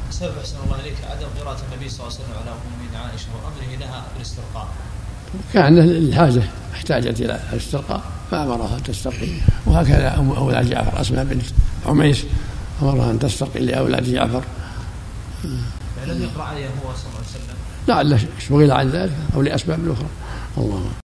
سبب أحسن الله إليك عدم قراءة النبي صلى الله عليه وسلم على أم المؤمنين عائشة وأمره لها بالاسترقاء. كان الحاجة احتاجت إلى الاسترقاء فأمرها أن تسترقي، وهكذا أولاد جعفر أسماء بنت عميس أمرها أن تسترقي لأولاد جعفر. لم يقرأ عليها هو صلى الله عليه وسلم؟ لعله اشتغل عن ذلك أو لأسباب أخرى. الله